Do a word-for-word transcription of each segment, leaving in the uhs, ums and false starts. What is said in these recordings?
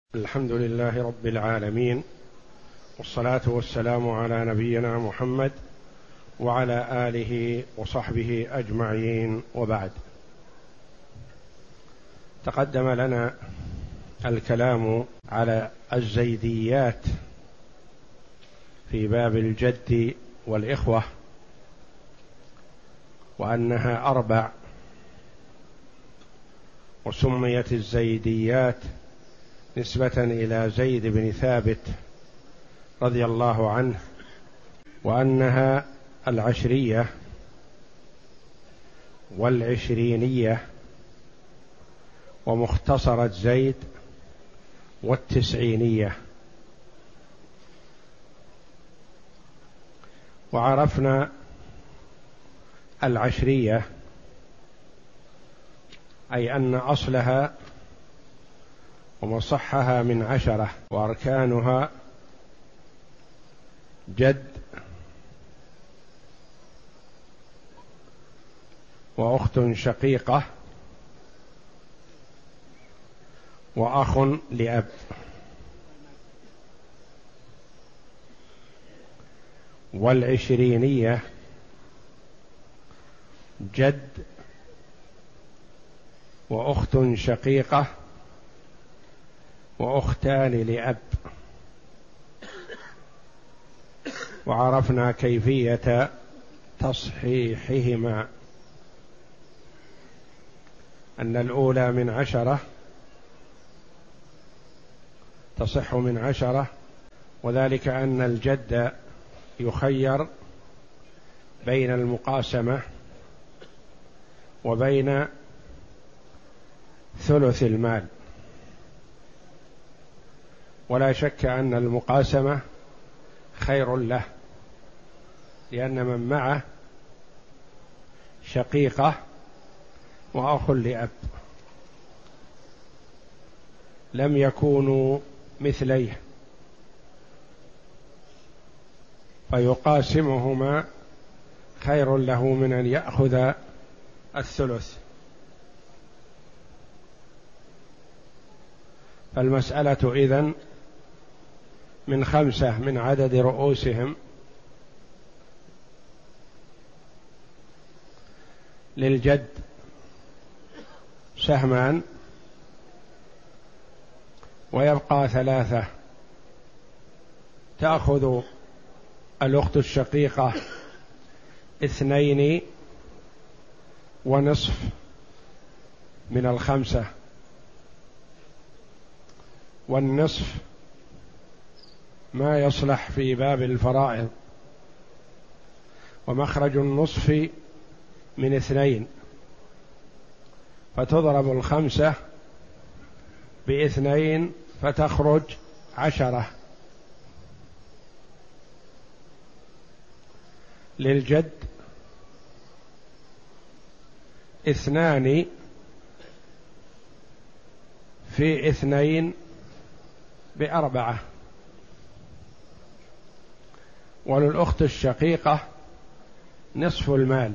الحمد لله رب العالمين، والصلاة والسلام على نبينا محمد وعلى آله وصحبه أجمعين، وبعد. تقدم لنا الكلام على الزيديات في باب الجد والإخوة، وأنها أربع، وسميت الزيديات نسبة إلى زيد بن ثابت رضي الله عنه، وأنها العشرية والعشرينية ومختصرة زيد والتسعينية. وعرفنا العشرية أي أن أصلها ومصحها من عشرة، وأركانها جد وأخت شقيقة وأخ لأب. والعشرينية جد وأخت شقيقة وأختان لأب. وعرفنا كيفية تصحيحهما، أن الأولى من عشرة تصح من عشرة، وذلك أن الجد يخير بين المقاسمة وبين ثلث المال، ولا شك أن المقاسمة خير له، لأن من معه شقيقة وأخ لأب لم يكونوا مثليه، فيقاسمهما خير له من أن يأخذ الثلث. فالمسألة إذن من خمسة من عدد رؤوسهم، للجد سهمان، ويبقى ثلاثة، تأخذ الأخت الشقيقة اثنين ونصف من الخمسة، والنصف ما يصلح في باب الفرائض، ومخرج النصف من اثنين، فتضرب الخمسة باثنين فتخرج عشرة. للجد اثنان في اثنين بأربعة، وللأخت الشقيقة نصف المال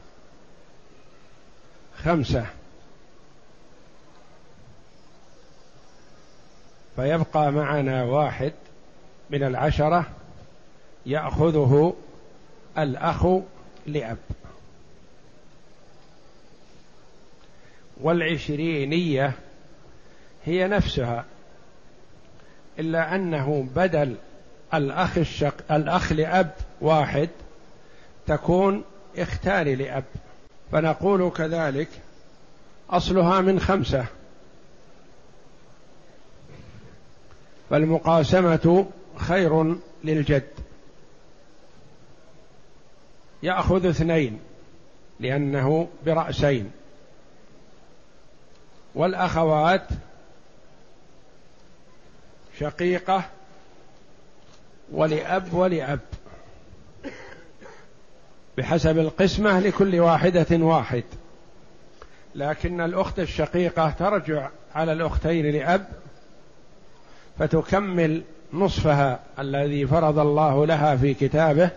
خمسة، فيبقى معنا واحد من العشرة يأخذه الأخ لأب. والعشرينية هي نفسها، إلا أنه بدل الأخ الشق الأخ لأب واحد تكون اختان لأب، فنقول كذلك أصلها من خمسة، فالمقاسمة خير للجد، يأخذ اثنين لأنه برأسين، والأخوات شقيقة ولأب ولأب بحسب القسمة، لكل واحدة واحد، لكن الأخت الشقيقة ترجع على الأختين لأب فتكمل نصفها الذي فرض الله لها في كتابه،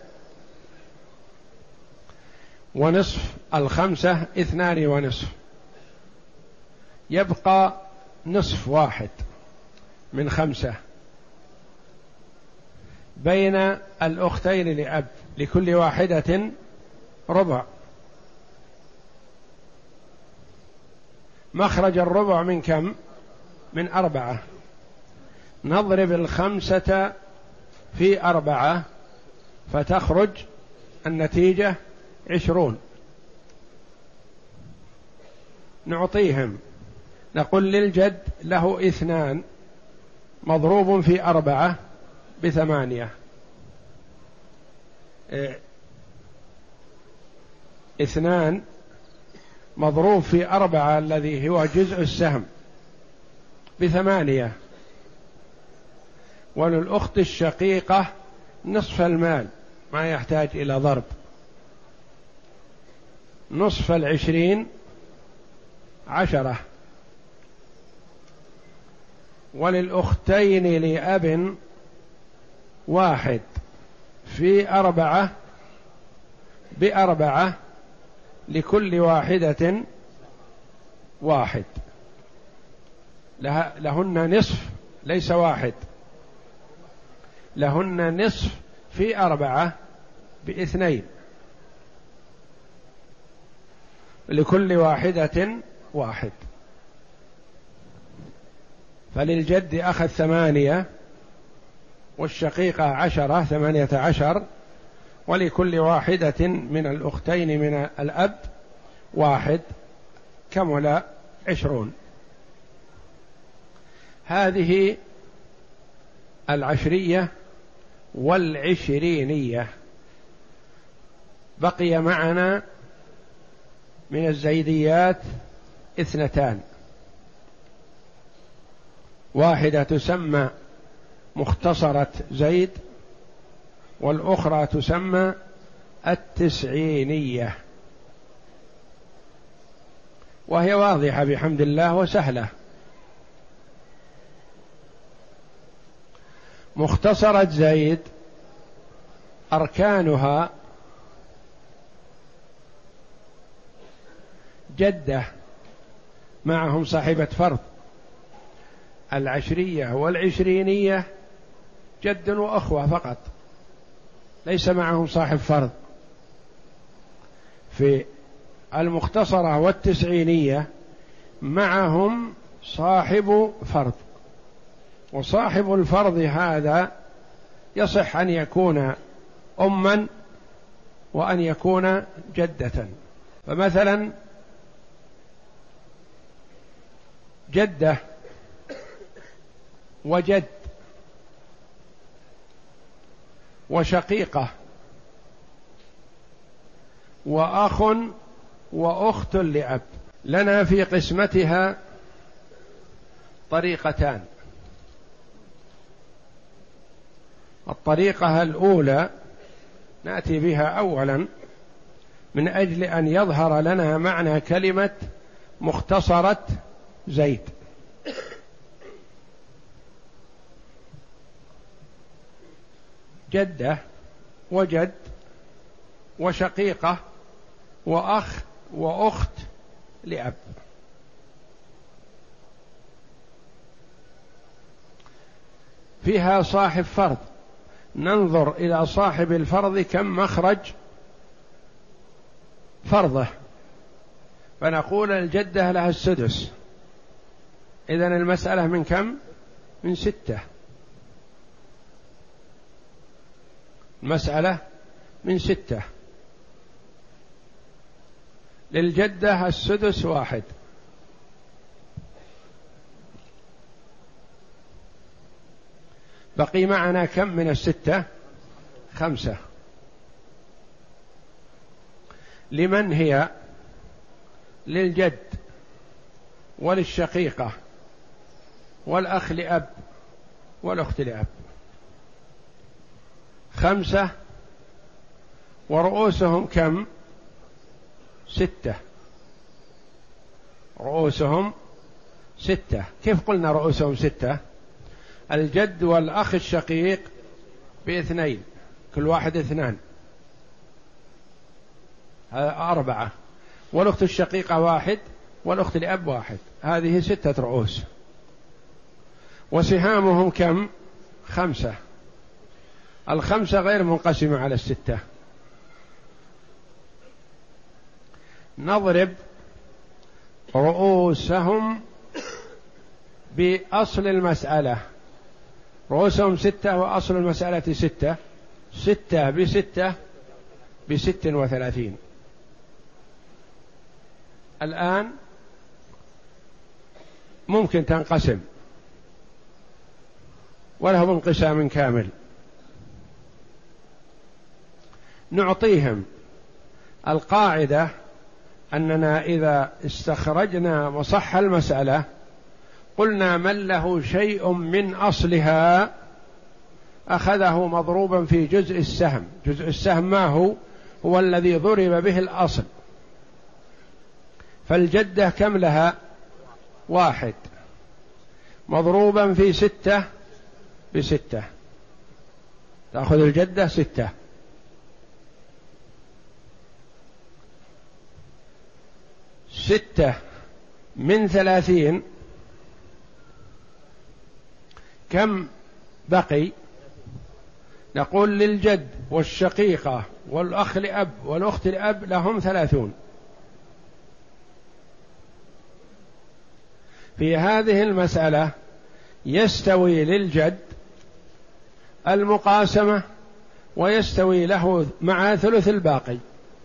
ونصف الخمسة اثنان ونصف، يبقى نصف واحد من خمسة. بين الأختين لأب لكل واحدة ربع. مخرج الربع من كم؟ من أربعة. نضرب الخمسة في أربعة فتخرج النتيجة عشرون. نعطيهم، نقول للجد له اثنان مضروب في أربعة بثمانية. إيه. اثنان مضروب في أربعة الذي هو جزء السهم بثمانية. وللأخت الشقيقة نصف المال، ما يحتاج إلى ضرب، نصف العشرين عشرة. وللأختين لأب واحد في أربعة بأربعة لكل واحدة واحد. له لهن نصف ليس واحد، لهن نصف في أربعة باثنين لكل واحدة واحد. فللجد أخذ ثمانية والشقيقة عشرة، ثمانية عشر. ولكل واحدة من الأختين من الأب واحد، كمل عشرون. هذه العشرية والعشرينية. بقي معنا من الزيديات اثنتان، واحدة تسمى مختصرة زيد، والأخرى تسمى التسعينية، وهي واضحة بحمد الله وسهلة. مختصرة زيد أركانها جدة معهم صاحبة فرض. العشرية والعشرينية جد وأخوة فقط، ليس معهم صاحب فرض. في المختصرة والتسعينية معهم صاحب فرض، وصاحب الفرض هذا يصح أن يكون أما وأن يكون جدة. فمثلا جدة وجد وشقيقة وأخ وأخت لأب. لنا في قسمتها طريقتان. الطريقة الأولى نأتي بها أولا من أجل أن يظهر لنا معنى كلمة مختصرة زيد. جدة وجد وشقيقة وأخ وأخت لأب. فيها صاحب فرض، ننظر إلى صاحب الفرض كم مخرج فرضه، فنقول الجدة لها السدس. إذن المسألة من كم؟ من ستة. المسألة من ستة. للجدة السدس واحد. بقي معنا كم من الستة؟ خمسة. لمن هي؟ للجد وللشقيقة والأخ لأب والأخت لأب. خمسة ورؤوسهم كم؟ ستة. رؤوسهم ستة. كيف قلنا رؤوسهم ستة؟ الجد والأخ الشقيق باثنين، كل واحد اثنان، أربعة. والأخت الشقيقة واحد، والأخت لأب واحد. هذه ستة رؤوس. وسهامهم كم؟ خمسة. الخمسة غير منقسمة على الستة. نضرب رؤوسهم بأصل المسألة، رؤوسهم ستة وأصل المسألة ستة، ستة بستة بست وثلاثين. الآن ممكن تنقسم وله انقسام كامل. نعطيهم القاعدة أننا إذا استخرجنا مصح المسألة قلنا من له شيء من أصلها أخذه مضروبا في جزء السهم. جزء السهم ما هو؟ هو الذي ضرب به الأصل. فالجدة كم لها؟ واحد مضروبا في ستة بستة، تأخذ الجدة ستة. ستة من ثلاثين كم بقي؟ نقول للجد والشقيقة والأخ لأب والأخت لأب لهم ثلاثون. في هذه المسألة يستوي للجد المقاسمة ويستوي له مع ثلث الباقي.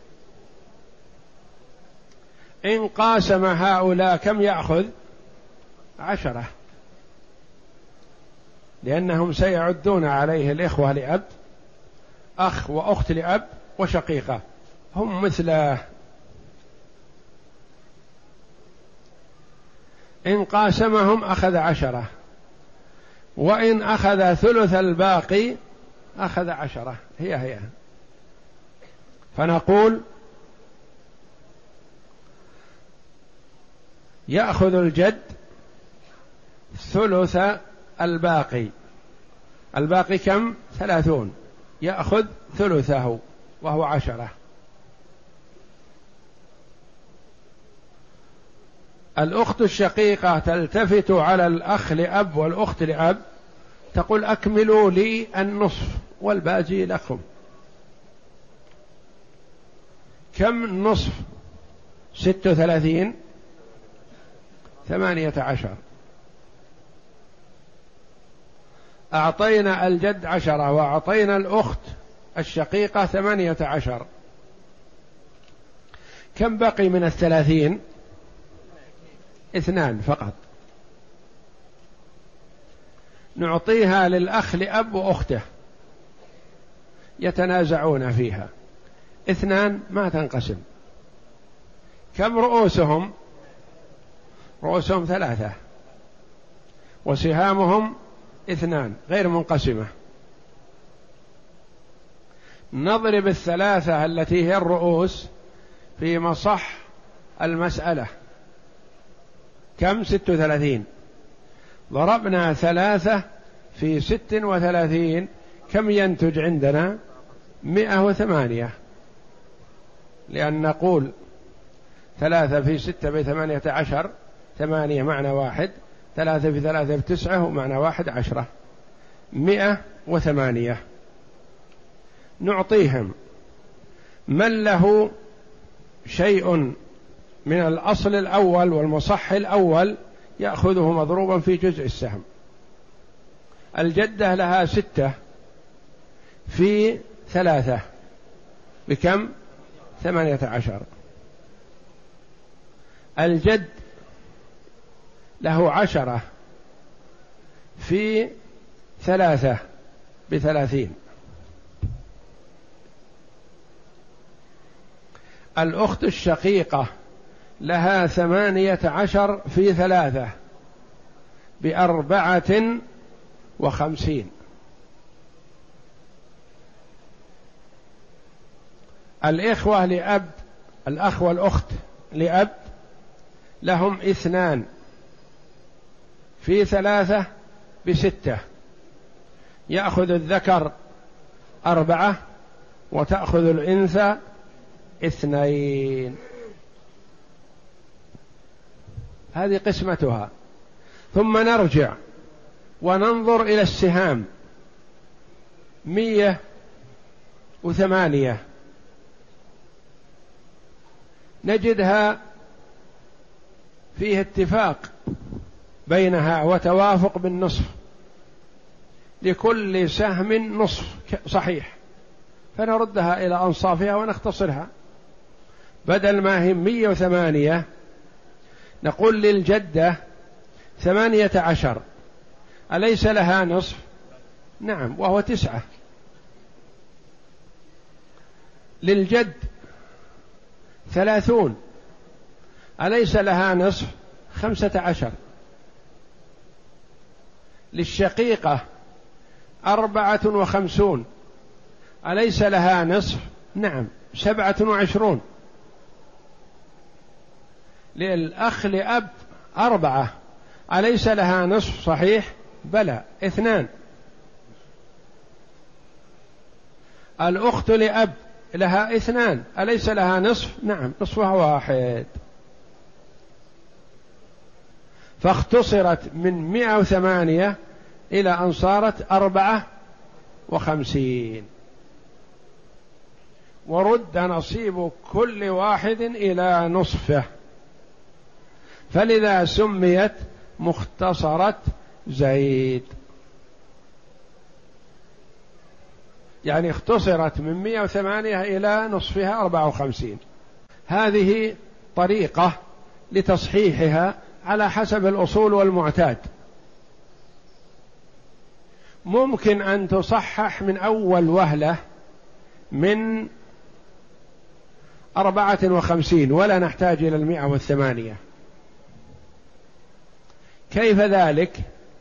إن قاسم هؤلاء كم يأخذ؟ عشرة، لأنهم سيعدون عليه الإخوة لأب، أخ وأخت لأب وشقيقة، هم مثله. إن قاسمهم أخذ عشرة، وإن أخذ ثلث الباقي أخذ عشرة، هي هي. فنقول يأخذ الجد ثلث الباقي. الباقي كم؟ ثلاثون، يأخذ ثلثه وهو عشرة. الأخت الشقيقة تلتفت على الأخ لأب والأخت لأب تقول أكملوا لي النصف والباقي لكم. كم نصف؟ ست وثلاثين، ثمانية عشر. أعطينا الجد عشرة وأعطينا الأخت الشقيقة ثمانية عشر، كم بقي من الثلاثين؟ اثنان فقط. نعطيها للأخ لأب وأخته يتنازعون فيها، اثنان ما تنقسم. كم رؤوسهم؟ رؤوسهم ثلاثة وسهامهم اثنان غير منقسمة. نضرب الثلاثة التي هي الرؤوس في مصح المسألة، كم؟ ست وثلاثين. ضربنا ثلاثة في ست وثلاثين، كم ينتج عندنا؟ مئة وثمانية، لأن نقول ثلاثة في ستة بثمانية عشر، ثمانية معنى واحد، ثلاثة في ثلاثة بتسعة ومعنى واحد عشرة، مئة وثمانية. نعطيهم من له شيء من الأصل الأول والمصح الأول يأخذه مضروبا في جزء السهم. الجدة لها ستة في ثلاثة بكم؟ ثمانية عشر. الجد له عشرة في ثلاثة بثلاثين. الأخت الشقيقة لها ثمانية عشر في ثلاثة بأربعة وخمسين. الإخوة لأب، الأخ والأخت لأب لهم اثنان في ثلاثة بستة، يأخذ الذكر أربعة وتأخذ الأنثى اثنين. هذه قسمتها. ثم نرجع وننظر إلى السهام مية وثمانية نجدها فيه اتفاق بينها وتوافق بالنصف، لكل سهم نصف صحيح، فنردها إلى أنصافها ونختصرها. بدل ما هي مية وثمانية نقول للجدة ثمانية عشر، أليس لها نصف؟ نعم، وهو تسعة. للجد ثلاثون، أليس لها نصف؟ خمسة عشر. للشقيقة أربعة وخمسون، أليس لها نصف؟ نعم، سبعة وعشرون. للأخ لأب أربعة، أليس لها نصف؟ صحيح، بلى، اثنان. الأخت لأب لها اثنان، أليس لها نصف؟ نعم، نصفها واحد. فاختصرت من مئة وثمانية إلى أن صارت أربعة وخمسين، ورد نصيب كل واحد إلى نصفه، فلذا سميت مختصرة زيد، يعني اختصرت من مئة وثمانية إلى نصفها أربعة وخمسين. هذه طريقة لتصحيحها على حسب الأصول والمعتاد. ممكن أن تصحح من أول وهلة من أربعة وخمسين ولا نحتاج إلى المئة والثمانية. كيف ذلك؟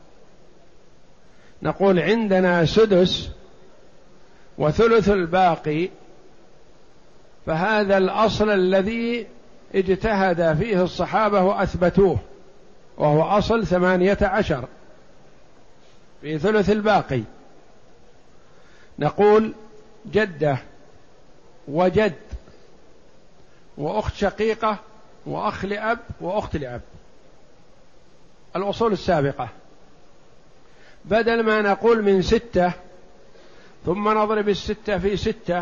نقول عندنا سدس وثلث الباقي، فهذا الأصل الذي اجتهد فيه الصحابة وأثبتوه، وهو أصل ثمانية عشر في ثلث الباقي. نقول جدة وجد وأخت شقيقة وأخ لأب وأخت لأب، الأصول السابقة. بدل ما نقول من ستة ثم نضرب الستة في ستة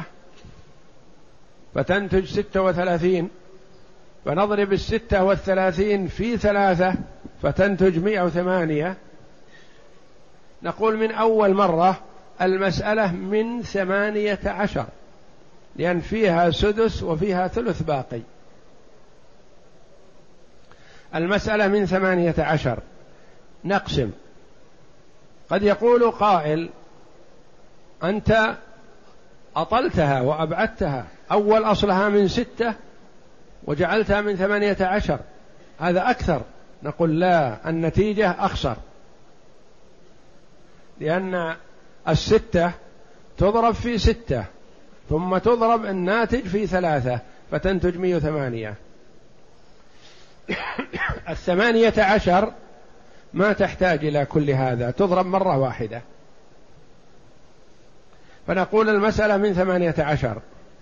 فتنتج ستة وثلاثين، فنضرب الستة والثلاثين في ثلاثة فتنتج مئة وثمانية، نقول من أول مرة المسألة من ثمانية عشر، لأن فيها سدس وفيها ثلث باقي. المسألة من ثمانية عشر نقسم. قد يقول قائل أنت أطلتها وأبعدتها، أول أصلها من ستة وجعلتها من ثمانية عشر، هذا أكثر. نقول لا، النتيجة أخسر، لأن الستة تضرب في ستة ثم تضرب الناتج في ثلاثة فتنتج مئة وثمانية. الثمانية عشر ما تحتاج إلى كل هذا، تضرب مرة واحدة. فنقول المسألة من ثمانية عشر،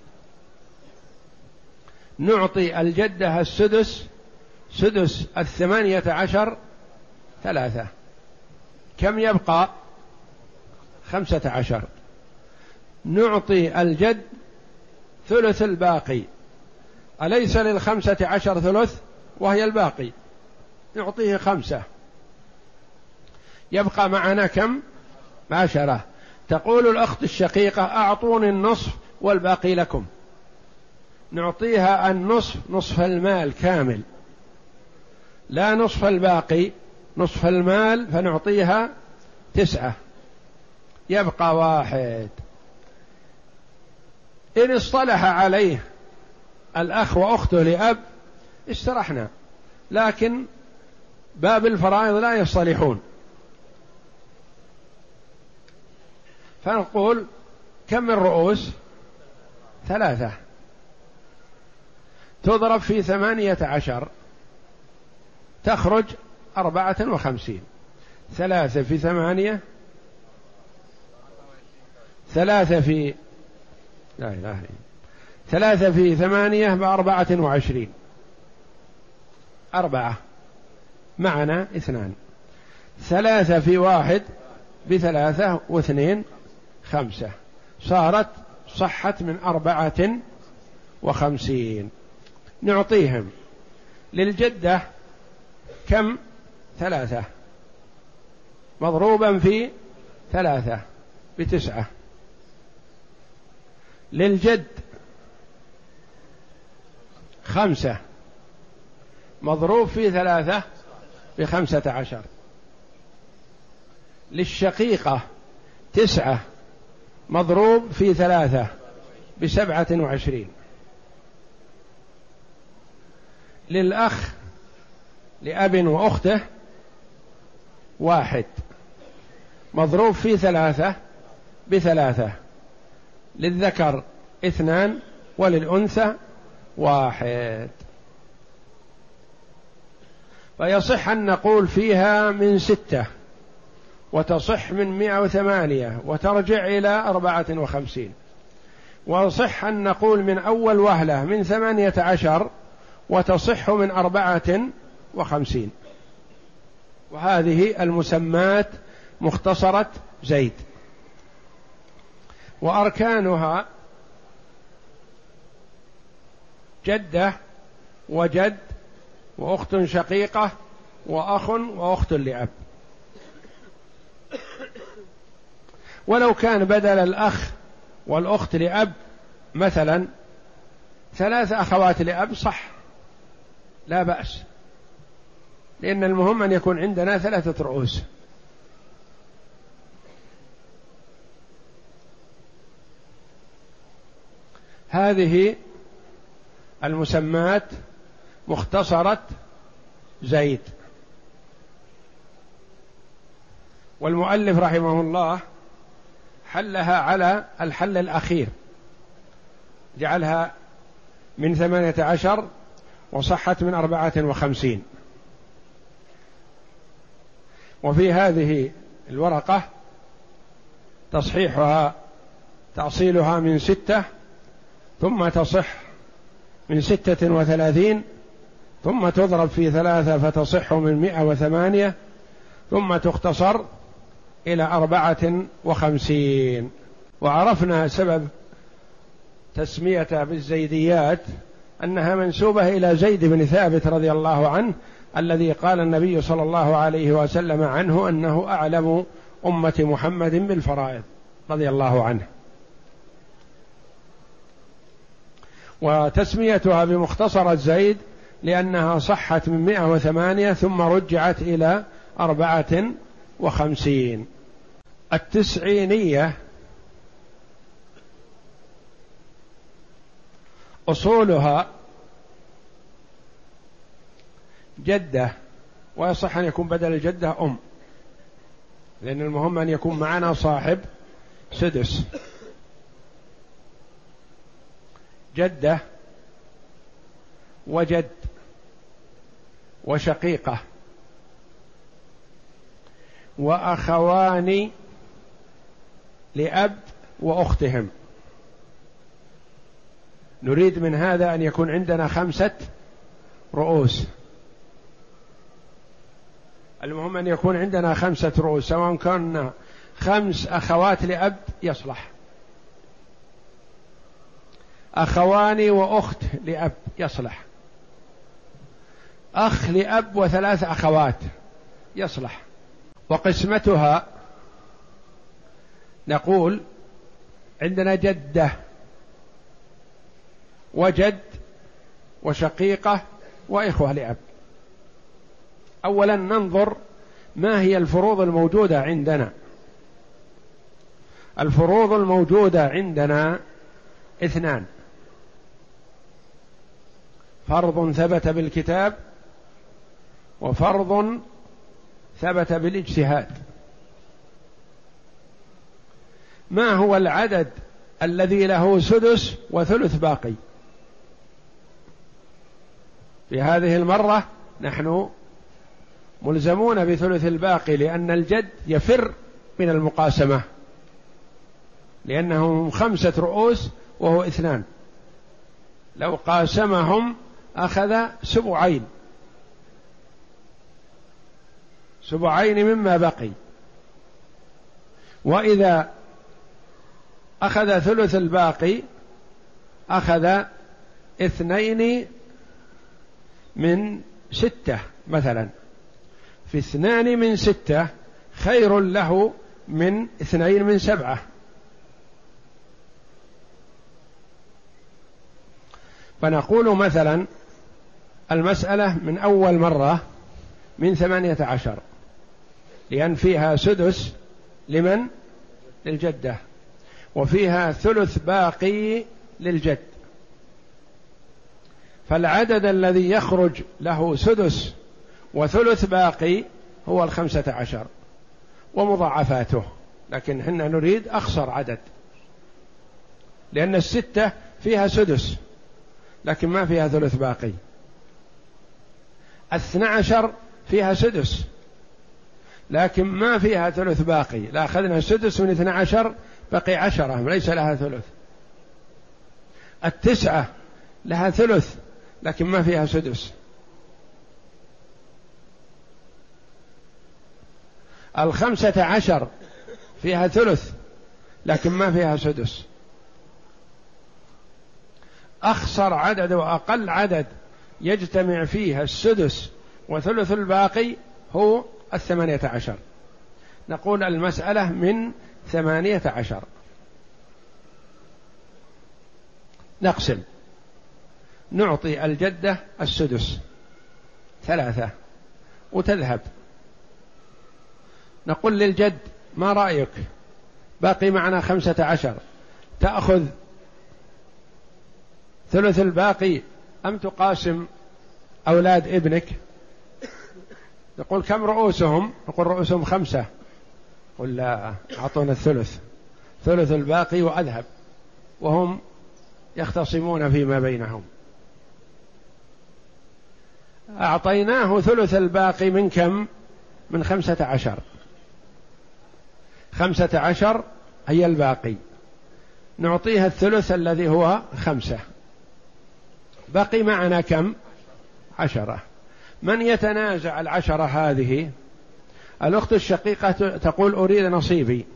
نعطي الجدة السدس، سدس الثمانية عشر ثلاثة، كم يبقى؟ خمسة عشر. نعطي الجد ثلث الباقي، أليس للخمسة عشر ثلث وهي الباقي؟ نعطيه خمسة، يبقى معنا كم؟ عشرة. تقول الأخت الشقيقة أعطوني النصف والباقي لكم، نعطيها النصف، نصف المال كامل، لا نصف الباقي، نصف المال، فنعطيها تسعة، يبقى واحد. إن اصطلح عليه الأخ وأخته لأب استرحنا، لكن باب الفرائض لا يصطلحون، فنقول كم الرؤوس؟ ثلاثة، تضرب في ثمانية عشر تخرج أربعة وخمسين. ثلاثة في ثمانية، ثلاثة في لا إله إلا ثلاثة في ثمانية بأربعة وعشرين، أربعة معنا اثنان. ثلاثة في واحد بثلاثة واثنين خمسة، صارت صحت من أربعة وخمسين. نعطيهم للجدة كم؟ ثلاثة مضروبا في ثلاثة بتسعة، للجد خمسة مضروب في ثلاثة بخمسة عشر، للشقيقة تسعة مضروب في ثلاثة بسبعة وعشرين، للأخ لأب وأخته واحد مضروب في ثلاثة بثلاثة، للذكر اثنان وللأنثى واحد. فيصح أن نقول فيها من ستة وتصح من مئة وثمانية وترجع إلى أربعة وخمسين، ويصح أن نقول من أول وهلة من ثمانية عشر وتصح من أربعة وخمسين. وهذه المسمات مختصرة زيد. وأركانها جدة وجد وأخت شقيقة وأخ وأخت لأب. ولو كان بدل الأخ والأخت لأب مثلا ثلاث أخوات لأب صح، لا بأس، لأن المهم أن يكون عندنا ثلاثة رؤوس. هذه المسمات مختصرة زيد. والمؤلف رحمه الله حلها على الحل الأخير، جعلها من ثمانية عشر وصحت من أربعة وخمسين. وفي هذه الورقة تصحيحها تأصيلها من ستة ثم تصح من ستة وثلاثين ثم تضرب في ثلاثة فتصح من مئة وثمانية ثم تختصر إلى أربعة وخمسين. وعرفنا سبب تسميتها بالزيديات أنها منسوبة إلى زيد بن ثابت رضي الله عنه، الذي قال النبي صلى الله عليه وسلم عنه أنه أعلم أمة محمد بالفرائض رضي الله عنه. وتسميتها بمختصرة زيد لأنها صحت من مئة وثمانية ثم رجعت إلى أربعة وخمسين. التسعينية أصولها جدة، ويصح أن يكون بدل الجدة أم، لأن المهم أن يكون معنا صاحب سدس. جدة وجد وشقيقة وأخوان لأب وأختهم. نريد من هذا أن يكون عندنا خمسة رؤوس. المهم أن يكون عندنا خمسة رؤوس، سواء كان خمس أخوات لأب يصلح، أخوان وأخت لأب يصلح، أخ لأب وثلاث أخوات يصلح. وقسمتها نقول عندنا جدة وجد وشقيقة وإخوة لأب. أولا ننظر ما هي الفروض الموجودة عندنا. الفروض الموجودة عندنا اثنان: فرض ثبت بالكتاب وفرض ثبت بالاجتهاد. ما هو العدد الذي له سدس وثلث باقي؟ في هذه المرة نحن ملزمون بثلث الباقي، لأن الجد يفر من المقاسمة، لأنهم خمسة رؤوس وهو اثنان، لو قاسمهم أخذ سبعين سبعين مما بقي. وإذا أخذ ثلث الباقي أخذ اثنين من ستة مثلا، في اثنان من ستة خير له من اثنين من سبعة. فنقول مثلا المسألة من أول مرة من ثمانية عشر، لأن فيها سدس لمن؟ للجدة، وفيها ثلث باقي للجد، فالعدد الذي يخرج له سدس وثلث باقي هو الخمسة عشر ومضاعفاته، لكن حنا نريد أخسر عدد، لأن الستة فيها سدس لكن ما فيها ثلث باقي. اثنى عشر فيها سدس لكن ما فيها ثلث باقي، لا أخذنا السدس من اثنى عشر بقي عشرة ليس لها ثلث. التسعة لها ثلث لكن ما فيها سدس. الخمسة عشر فيها ثلث لكن ما فيها سدس. أخسر عدد وأقل عدد يجتمع فيها السدس وثلث الباقي هو الثمانية عشر. نقول المسألة من ثمانية عشر. نقسم، نعطي الجدة السدس ثلاثة وتذهب. نقول للجد ما رأيك؟ باقي معنا خمسة عشر، تأخذ ثلث الباقي أم تقاسم أولاد ابنك؟ نقول كم رؤوسهم؟ نقول رؤوسهم خمسة. قل لا، أعطونا الثلث، ثلث الباقي وأذهب، وهم يختصمون فيما بينهم. أعطيناه ثلث الباقي من كم؟ من خمسة عشر. خمسة عشر هي الباقي، نعطيها الثلث الذي هو خمسة، بقي معنا كم؟ عشرة. من يتنازع العشرة هذه؟ الأخت الشقيقة تقول أريد نصيبي،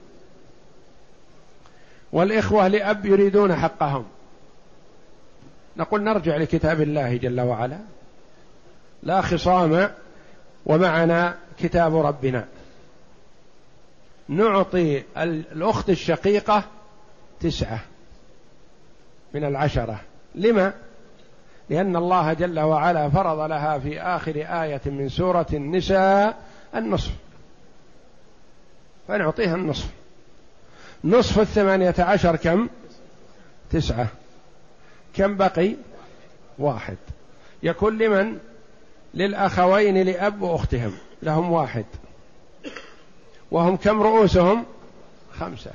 والإخوة لأب يريدون حقهم. نقول نرجع لكتاب الله جل وعلا، لا خصام ومعنا كتاب ربنا. نعطي الأخت الشقيقة تسعة من العشرة. لما؟ لأن الله جل وعلا فرض لها في آخر آية من سورة النساء النصف، فنعطيها النصف. نصف الثمانية عشر كم؟ تسعة. كم بقي؟ واحد. يكون لمن؟ للأخوين لأب وأختهم، لهم واحد، وهم كم رؤوسهم؟ خمسة.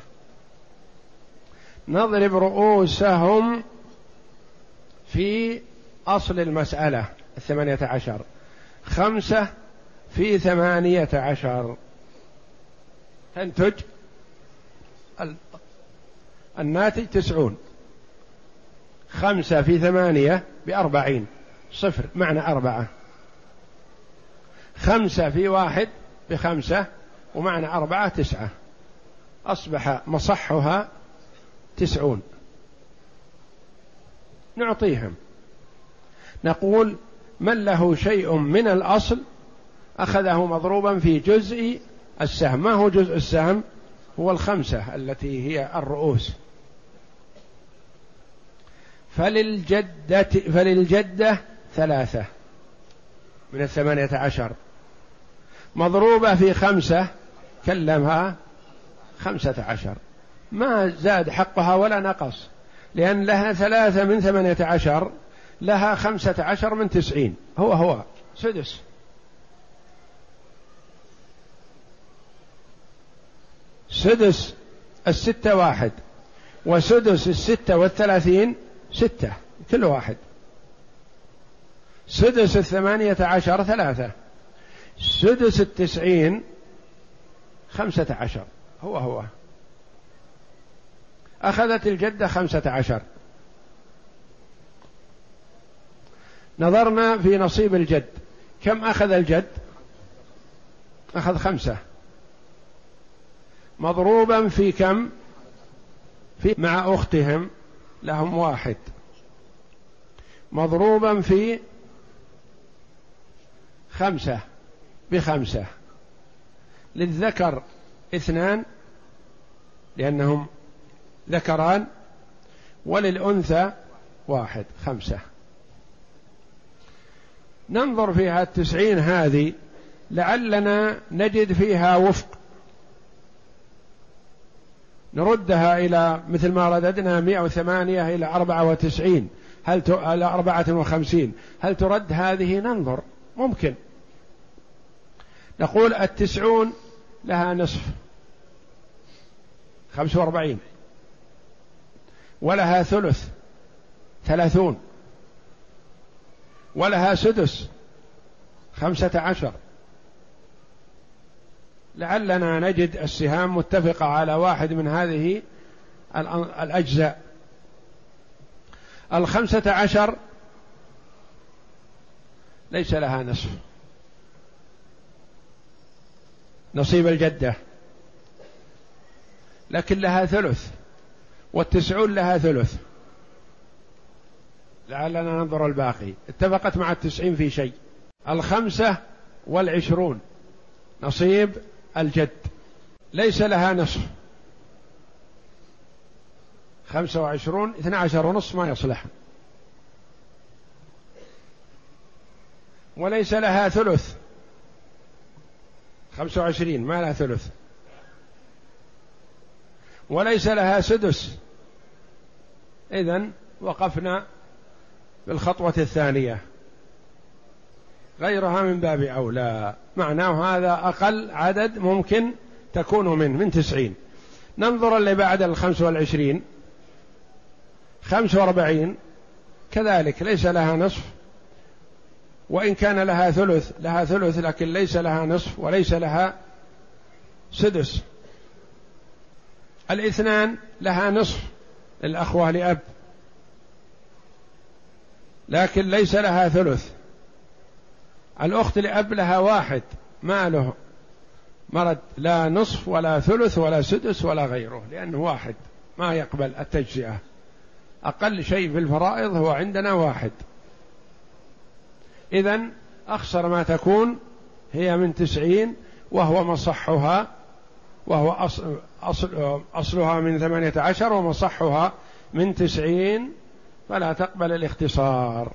نضرب رؤوسهم في أصل المسألة الثمانية عشر، خمسة في ثمانية عشر تنتج الناتج تسعون. خمسة في ثمانية بأربعين، صفر معنى أربعة. خمسة في واحد بخمسة ومعنى أربعة تسعة، أصبح مصحها تسعون. نعطيهم. نقول من له شيء من الأصل أخذه مضروبا في جزء السهم. ما هو جزء السهم؟ هو الخمسة التي هي الرؤوس. فللجدة, فللجدة ثلاثة من الثمانية عشر مضروبة في خمسة، كلمها خمسة عشر، ما زاد حقها ولا نقص، لأن لها ثلاثة من ثمانية عشر، لها خمسة عشر من تسعين، هو هو سدس. سدس الستة واحد، وسدس الستة والثلاثين ستة كل واحد. سدس الثمانية عشر ثلاثة، سدس التسعين خمسة عشر، هو هو. أخذت الجدة خمسة عشر. نظرنا في نصيب الجد، كم أخذ الجد؟ أخذ خمسة مضروبا في كم؟ في مع أختهم لهم واحد مضروبا في خمسة بخمسة. للذكر اثنان لأنهم ذكران، وللأنثى واحد، خمسة. ننظر فيها التسعين هذه لعلنا نجد فيها وفق، نردها إلى مثل ما رددنا مئة وثمانية إلى أربعة وتسعين، هل ت... إلى أربعة وخمسين، هل ترد هذه؟ ننظر، ممكن. نقول التسعون لها نصف، خمسة وأربعين، ولها ثلث، ثلاثون، ولها سدس، خمسة عشر. لعلنا نجد السهام متفقة على واحد من هذه الأجزاء. الخمسة عشر ليس لها نصف، نصيب الجدة، لكن لها ثلث، والتسعون لها ثلث. لعلنا ننظر الباقي. اتفقت مع التسعين في شيء. الخمسة والعشرون نصيب الجد، ليس لها نصف، خمسة وعشرون، اثنى عشر ونصف ما يصلح، وليس لها ثلث، خمسة وعشرين ما لها ثلث، وليس لها سدس. إذن وقفنا بالخطوة الثانية، غيرها من باب أولى. معناه هذا أقل عدد ممكن تكون منه من تسعين. ننظر اللي بعد الخمس والعشرين، خمس واربعين كذلك ليس لها نصف، وإن كان لها ثلث، لها ثلث لكن ليس لها نصف وليس لها سدس. الاثنان لها نصف للأخوة لأب، لكن ليس لها ثلث. الأخت لأب لها واحد، ما له مرد لا نصف ولا ثلث ولا سدس ولا غيره، لأنه واحد ما يقبل التجزئة. أقل شيء في الفرائض هو عندنا واحد. إذن أخسر ما تكون هي من تسعين، وهو مصحها، وهو أصل أصل أصلها من ثمانية عشر ومصحها من تسعين، فلا تقبل الاختصار.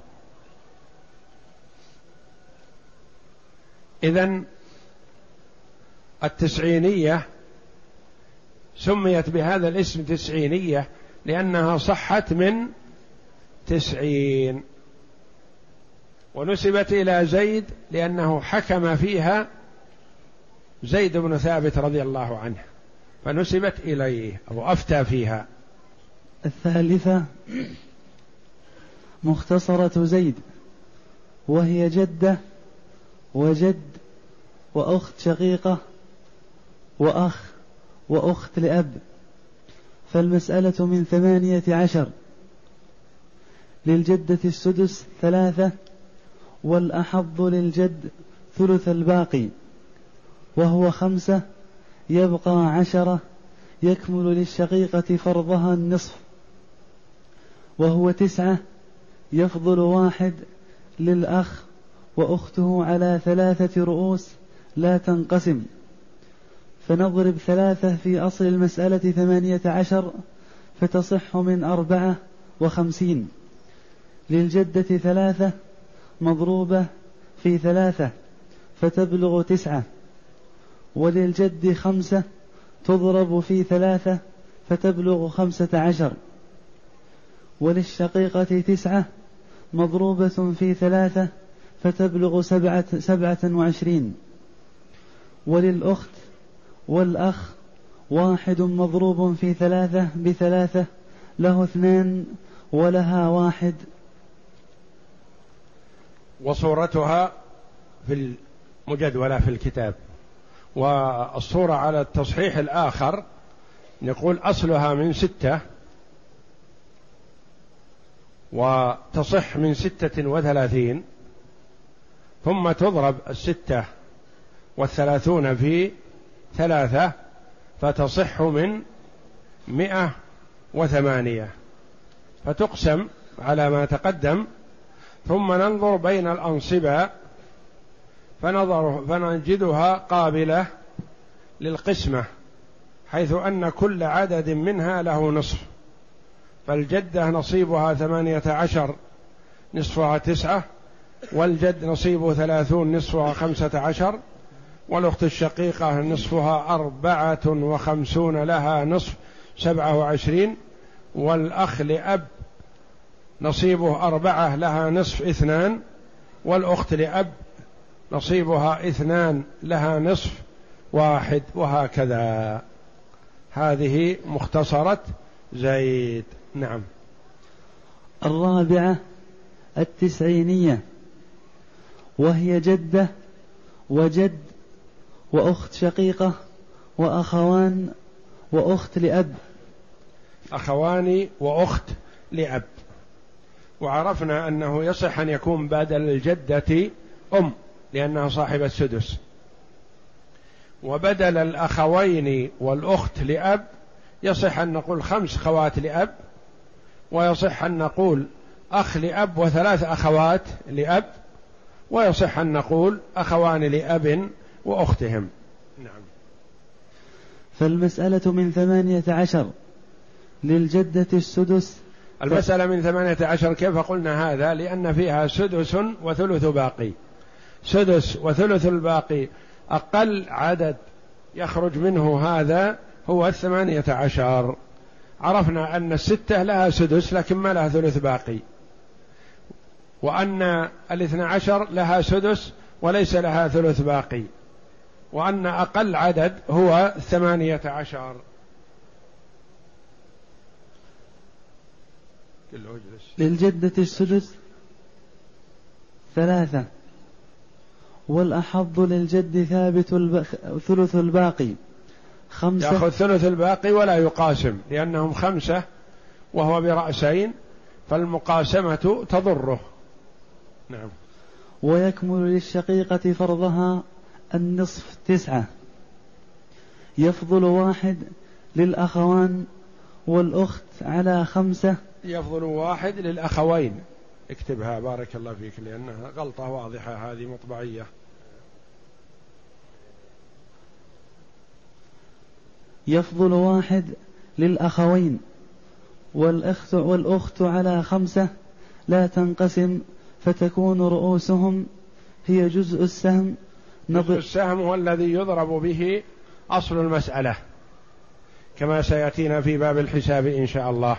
إذن التسعينية سميت بهذا الاسم تسعينية لأنها صحت من تسعين، ونسبت إلى زيد لأنه حكم فيها زيد بن ثابت رضي الله عنه، فنسبت إليه أو أفتى فيها. الثالثة مختصرة زيد، وهي جدة وجد وأخت شقيقة وأخ وأخت لأب. فالمسألة من ثمانية عشر. للجدة السدس ثلاثة، والأحظ للجد ثلث الباقي، وهو خمسة، يبقى عشرة، يكمل للشقيقة فرضها النصف، وهو تسعة، يفضل واحد للأخ وأخته على ثلاثة رؤوس لا تنقسم. فنضرب ثلاثة في أصل المسألة ثمانية عشر فتصح من أربعة وخمسين. للجدة ثلاثة مضروبة في ثلاثة فتبلغ تسعة، وللجد خمسة تضرب في ثلاثة فتبلغ خمسة عشر، وللشقيقة تسعة مضروبة في ثلاثة فتبلغ سبعة, سبعة وعشرين، وللأخت والأخ واحد مضروب في ثلاثة بثلاثة له اثنان ولها واحد. وصورتها في المجدولة في الكتاب، والصورة على التصحيح الآخر نقول أصلها من ستة وتصح من ستة وثلاثين، ثم تضرب الستة والثلاثون في ثلاثة فتصح من مئة وثمانية، فتقسم على ما تقدم، ثم ننظر بين الأنصبة فنظر فنجدها قابلة للقسمة، حيث أن كل عدد منها له نصف، فالجدة نصيبها ثمانية عشر نصفها تسعة، والجد نصيبه ثلاثون نصفها خمسة عشر، والأخت الشقيقة نصفها أربعة وخمسون لها نصف سبعة وعشرين، والأخ لأب نصيبه أربعة لها نصف اثنان، والأخت لأب نصيبها اثنان لها نصف واحد، وهكذا. هذه مختصرة زيد. نعم. الرابعة التسعينية، وهي جدة وجد وأخت شقيقة وأخوان وأخت لأب. أخوان وأخت لأب، وعرفنا أنه يصح أن يكون بدل الجدة أم لأنها صاحبة السدس، وبدل الأخوين والأخت لأب يصح أن نقول خمس خوات لأب، ويصح أن نقول أخ لأب وثلاث أخوات لأب، ويصح أن نقول أخوان لأب وأختهم. نعم. فالمسألة من ثمانية عشر، للجدة السدس. المسألة من ثمانية عشر كيف قلنا هذا؟ لأن فيها سدس وثلث باقي، سدس وثلث الباقي، أقل عدد يخرج منه هذا هو الثمانية عشر. عرفنا أن الستة لها سدس لكن ما لها ثلث باقي، وأن الاثنى عشر لها سدس وليس لها ثلث باقي، وأن أقل عدد هو ثمانية عشر. للجدة السدس ثلاثة، والأحظ للجد ثابت الب... ثلث الباقي خمسة. يأخذ ثلث الباقي ولا يقاسم لأنهم خمسة وهو برأسين، فالمقاسمة تضره. نعم. ويكمل للشقيقة فرضها النصف تسعة، يفضل واحد للأخوان والأخت على خمسة. يفضل واحد للأخوين، اكتبها بارك الله فيك لأنها غلطة واضحة هذه مطبعية. يفضل واحد للأخوين والأخت والأخت على خمسة لا تنقسم، فتكون رؤوسهم هي جزء السهم. جزء السهم هو الذي يضرب به أصل المسألة كما سيأتينا في باب الحساب إن شاء الله.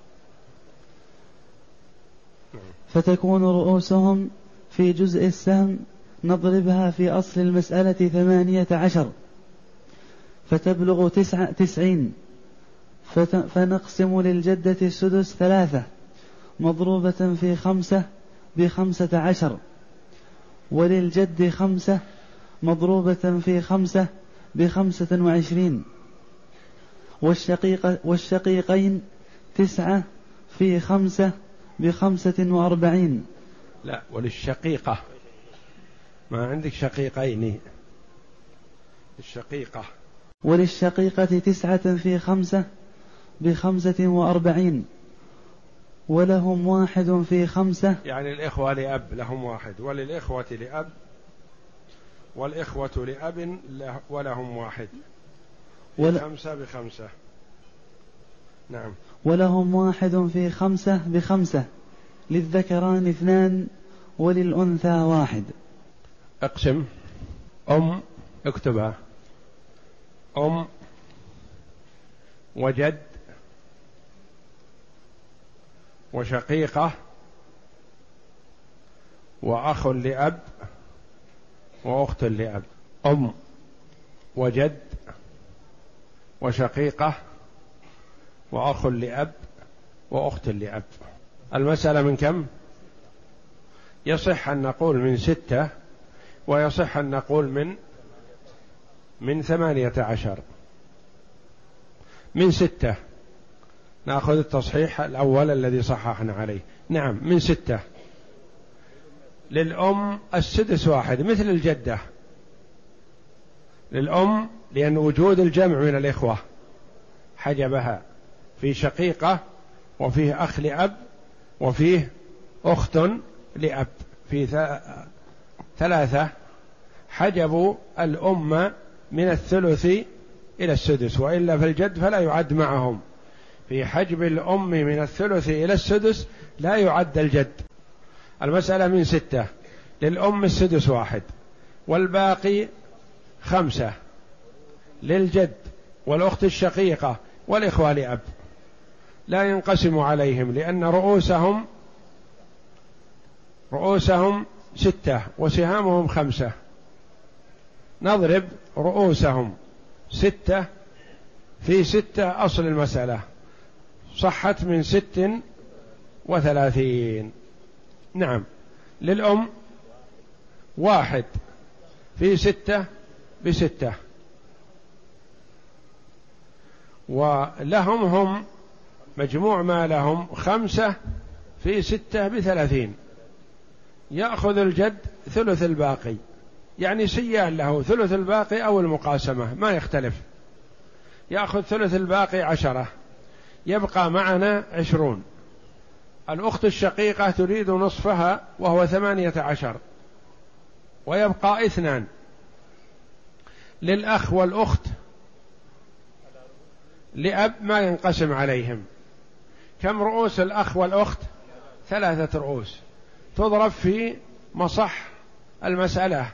فتكون رؤوسهم في جزء السهم نضربها في أصل المسألة ثمانية عشر فتبلغ تسعة تسعين، فنقسم للجدة السدس ثلاثة مضروبة في خمسة بخمسة عشر، وللجد خمسة مضروبة في خمسة بخمسة وعشرين، والشقيق والشقيقين تسعة في خمسة بخمسة وأربعين. لا، وللشقيقة ما عندك شقيقين، الشقيقة. وللشقيقة تسعة في خمسة بخمسة وأربعين، ولهم واحد في خمسة. يعني الإخوة لأب لهم واحد، وللإخوة لأب والإخوة لأب ولهم واحد في ول... خمسة بخمسة. نعم. ولهم واحد في خمسة بخمسة، للذكران اثنان وللأنثى واحد. اقسم. أم، اكتبها، أم وجد وشقيقة وأخ لأب وأخت لأب. أم وجد وشقيقة وأخ لأب وأخت لأب. المسألة من كم؟ يصح أن نقول من ستة، ويصح أن نقول من من ثمانية عشر. من ستة نأخذ التصحيح الأول الذي صححنا عليه. نعم، من ستة. للأم السدس واحد مثل الجدة، للأم لأن وجود الجمع من الإخوة حجبها، في شقيقة وفيه أخ لأب وفيه أخت لأب، في ثلاثة حجبوا الأم من الثلث إلى السدس، وإلا في الجد فلا يعد معهم. في حجب الأم من الثلث إلى السدس لا يعد الجد. المسألة من ستة، للأم السدس واحد والباقي خمسة، للجد والأخت الشقيقة والإخوة لأب، لا ينقسم عليهم لأن رؤوسهم رؤوسهم ستة وسهامهم خمسة. نضرب رؤوسهم ستة في ستة أصل المسألة، صحت من ست وثلاثين. نعم، للأم واحد في ستة بستة، ولهم هم مجموع ما لهم خمسة في ستة بثلاثين. يأخذ الجد ثلث الباقي، يعني سيان له ثلث الباقي أو المقاسمة ما يختلف، يأخذ ثلث الباقي عشرة، يبقى معنا عشرون. الأخت الشقيقة تريد نصفها وهو ثمانية عشر، ويبقى اثنان. للأخ والأخت لأب ما ينقسم عليهم. كم رؤوس الأخ والأخت؟ ثلاثة رؤوس، تضرب في مصح المسألة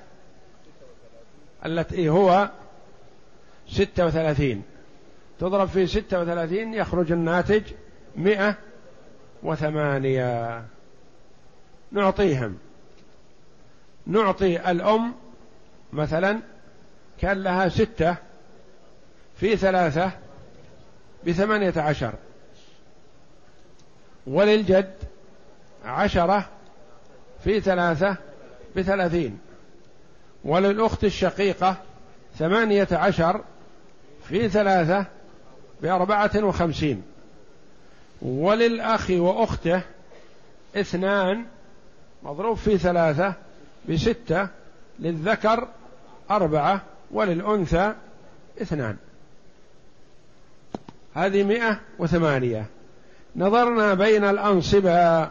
التي هو ستة وثلاثين، تضرب في ستة وثلاثين يخرج الناتج مئة وثمانية. نعطيهم، نعطي الأم مثلا كان لها ستة في ثلاثة بثمانية عشر، وللجد عشرة في ثلاثة بثلاثين، وللأخت الشقيقة ثمانية عشر في ثلاثة بأربعة وخمسين، وللأخ وأخته اثنان مضروب في ثلاثة بستة، للذكر أربعة وللأنثى اثنان. هذه مئة وثمانية. نظرنا بين الأنصبة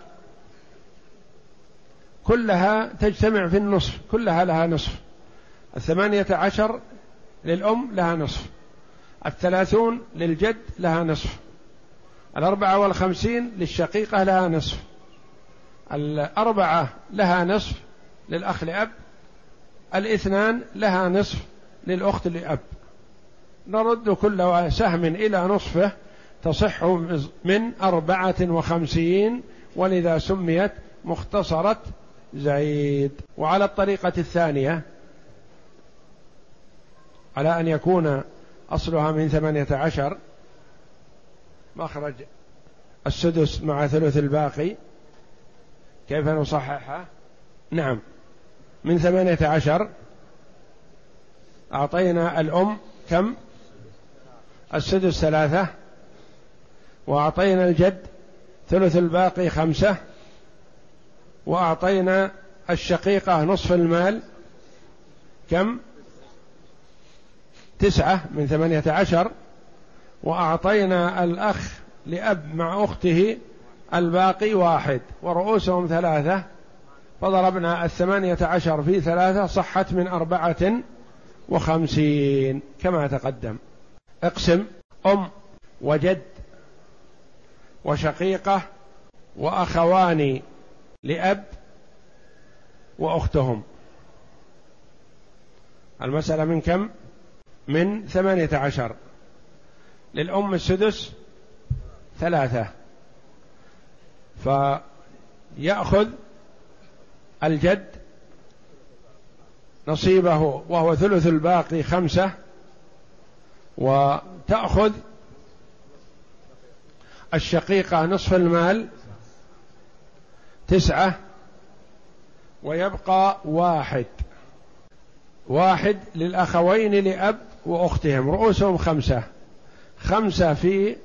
كلها تجتمع في النصف، كلها لها نصف. الثمانية عشر للأم لها نصف، الثلاثون للجد لها نصف، الأربعة والخمسين للشقيقة لها نصف، الأربعة لها نصف للأخ لأب، الاثنان لها نصف للأخت لأب. نرد كل سهم إلى نصفه تصح من أربعة وخمسين، ولذا سميت مختصرة زيد. وعلى الطريقة الثانية على أن يكون أصلها من ثمانية عشر، مخرج السدس مع ثلث الباقي، كيف نصححها؟ نعم، من ثمانية عشر أعطينا الأم كم؟ السدس ثلاثة، وأعطينا الجد ثلث الباقي خمسة، وأعطينا الشقيقة نصف المال كم؟ تسعة من ثمانية عشر، وأعطينا الأخ لأب مع أخته الباقي واحد، ورؤوسهم ثلاثة، فضربنا الثمانية عشر في ثلاثة صحت من أربعة وخمسين كما تقدم. اقسم أم وجد وشقيقة وأخوان لأب وأختهم. المسألة من كم؟ من ثمانية عشر. للأم السدس ثلاثة، فيأخذ الجد نصيبه وهو ثلث الباقي خمسة، وتأخذ الشقيقة نصف المال تسعة، ويبقى واحد. واحد للأخوين لأب وأختهم رؤوسهم خمسة، خمسة في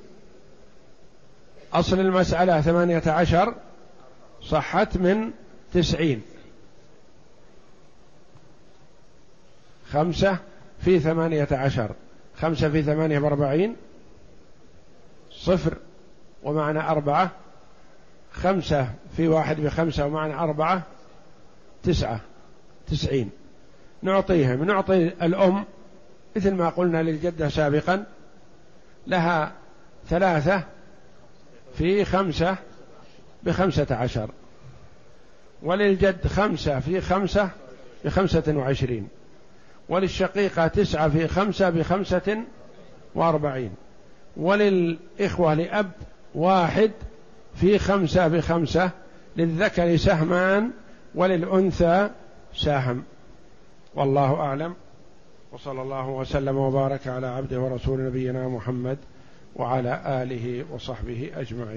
أصل المسألة ثمانية عشر صحت من تسعين، خمسة في ثمانية عشر، خمسة في ثمانية بأربعين، صفر ومعنى أربعة، خمسة في واحد بخمسة ومعنى أربعة، تسعة، تسعين. نعطيهم، نعطي الأم مثل ما قلنا للجدة سابقا، لها ثلاثة في خمسة بخمسة عشر، وللجد خمسة في خمسة بخمسة وعشرين، وللشقيقة تسعة في خمسة بخمسة وأربعين، وللإخوة لأب واحد في خمسة بخمسة، للذكر سهمان وللأنثى سهم. والله أعلم، وصلى الله وسلم وبارك على عبده ورسول نبينا محمد وعلى آله وصحبه أجمعين.